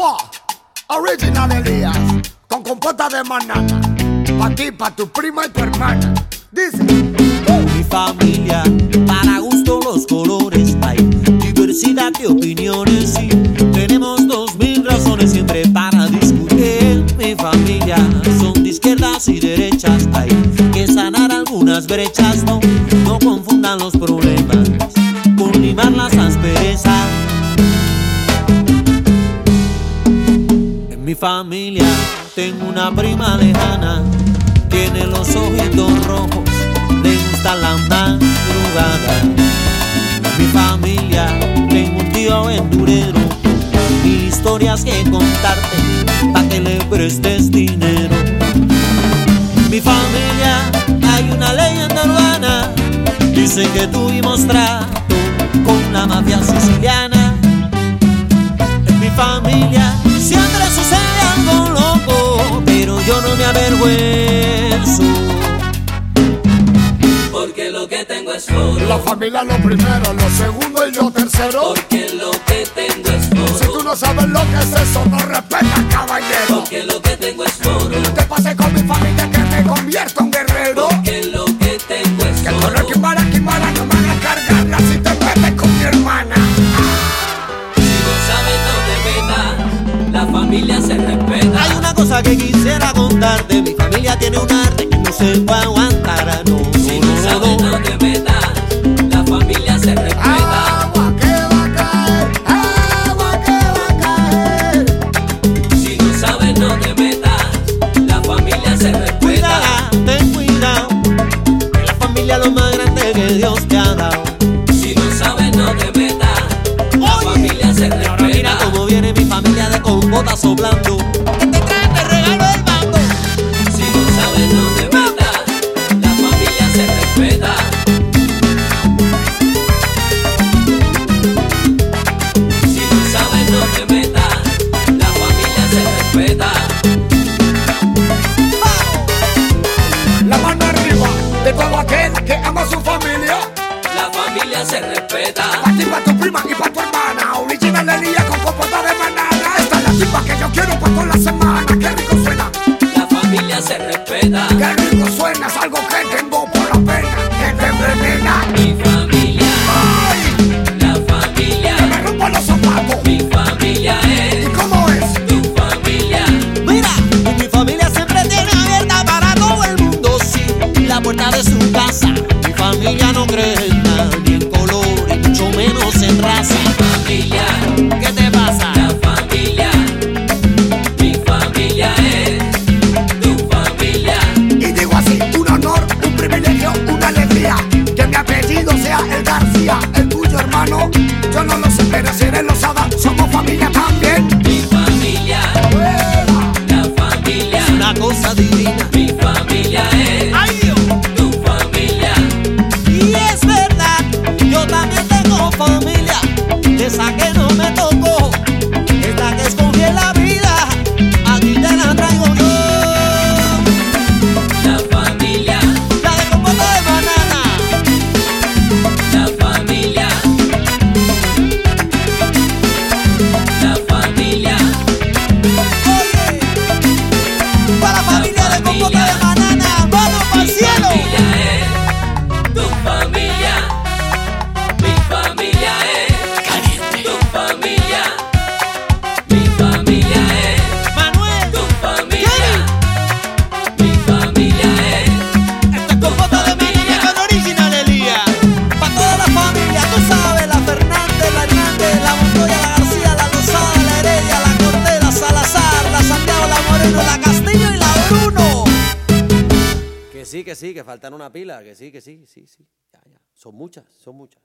Agua, Original Elías, con compota de banana. Pa' ti, pa' tu prima y tu hermana. Dice: Mi familia, para gusto los colores. Hay diversidad de opiniones y tenemos 2000 razones siempre para discutir. Mi familia, son de izquierdas y derechas. Hay que sanar algunas brechas. No confundan los problemas con limar las asperezas. En mi familia tengo una prima lejana, tiene los ojitos rojos, le gusta la madrugada. En mi familia tengo un tío aventurero, mil historias que contarte pa' que le prestes dinero. En mi familia hay una leyenda urbana, dicen que tuvimos trato con la mafia siciliana. En mi familia siempre sucede algo loco, pero yo no me avergüenzo, porque lo que tengo es oro. La familia lo primero, lo segundo y lo tercero, Porque lo que tengo es oro. si tú no sabes lo que es eso, no respeta, caballero. Porque lo que tengo es oro. Te pasé con mi familia que me convierto en guerrero. Porque lo que tengo es Que oro. corre Kimbara, no me hagas cargarla si te metes con mi hermana. Si no sabes, no te metas, la familia se respeta. Hay una cosa que quisiera contarte, mi familia tiene un arte que no se va a aguantar. No, si no sabes, no te metas, la familia se respeta. Agua que va a caer, agua que va a caer. Si no sabes, no te metas, la familia se respeta. Cuídala, ten cuidado, que la familia es lo más grande que Dios te ha dado. Si no sabes, no te metas, la familia se respeta. Ahora mira cómo viene mi familia de compota soplando, que te traen el regalo del bando. Si no sabes, no te metas, la familia se respeta. Si no sabes, no te metas, la familia se respeta. La mano arriba de todo aquel que ama a su familia. La familia se respeta. Pa' ti, pa' tu prima y pa' tu hermana. Original Elías con compota de banana. Esta es la tipa que yo quiero pa' toda la semana. Qué rico suena, La familia se respeta. qué rico suena. Es algo que tengo por la pena, que te envenena. Mi familia, Ay, la familia, que me rompo los zapatos. mi familia ¿Y es cómo es? tu familia. Mira, mi familia siempre tiene abierta para todo el mundo, sí, la puerta de su casa. Mi familia no cree en nada, ni en color, y mucho menos en raza. Mi familia, ¿qué te pasa? La familia, mi familia es tu familia. Y digo así, un honor, un privilegio, una alegría. Que mi apellido sea el García. El tuyo, hermano, yo no lo sé, pero si eres Lozada, somos familia también. Mi familia, la familia, es una cosa divina. Mi familia es tu familia. Y es verdad, yo también tengo familia, esa que no me tocó, es la que escogí en la vida, aquí te la traigo yo. La familia, la de compota de banana. La familia, la familia. Oye, para la familia de compota de banana, vamos pa'l cielo. Mi familia es tu familia, mi familia es caliente. Tu familia, mi familia es Manuel. Tu familia, mi familia es. Esta es compota de banana con Original Elías. Pa' toda la familia, tú sabes, la Fernández, la Hernández, la Montoya, la García, la Lozada, la Heredia, la Cortés, la Salazar, la Santiago, la Moreno, la Castillo y la Bruno. Que sí, que faltan una pila, que sí, sí. Ya. Son muchas.